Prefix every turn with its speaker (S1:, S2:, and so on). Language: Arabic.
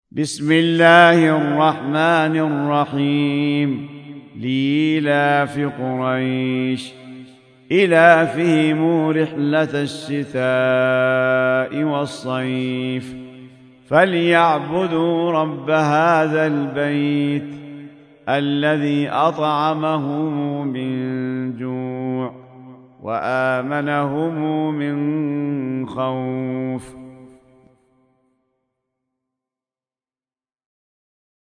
S1: بسم الله الرحمن الرحيم. لإيلاف قريش إيلافهم رحلة الشتاء والصيف فليعبدوا رب هذا البيت الذي أطعمهم من جوع وآمنهم من خوف.